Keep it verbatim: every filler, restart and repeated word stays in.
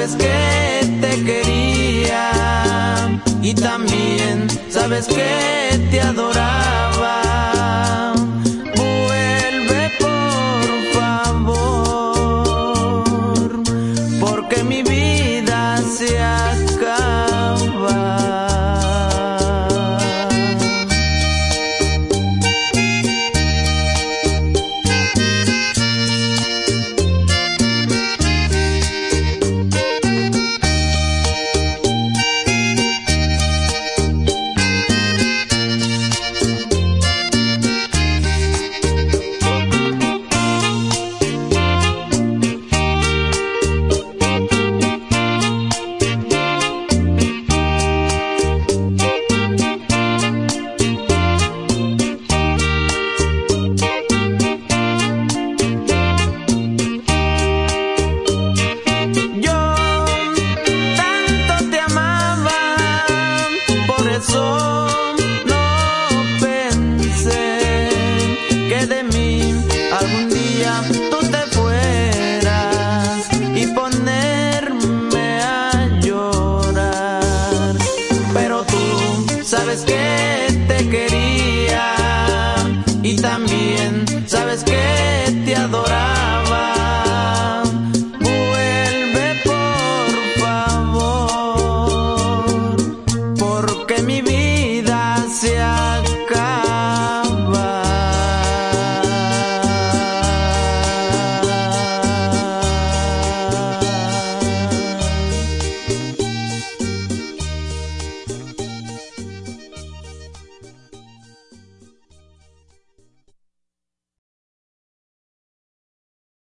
sabes que te quería y también sabes que te adoraba. Vuelve por favor, porque mi vida se acaba. No pensé que de mí algún día tú te fueras y ponerme a llorar. Pero tú sabes que te quería y también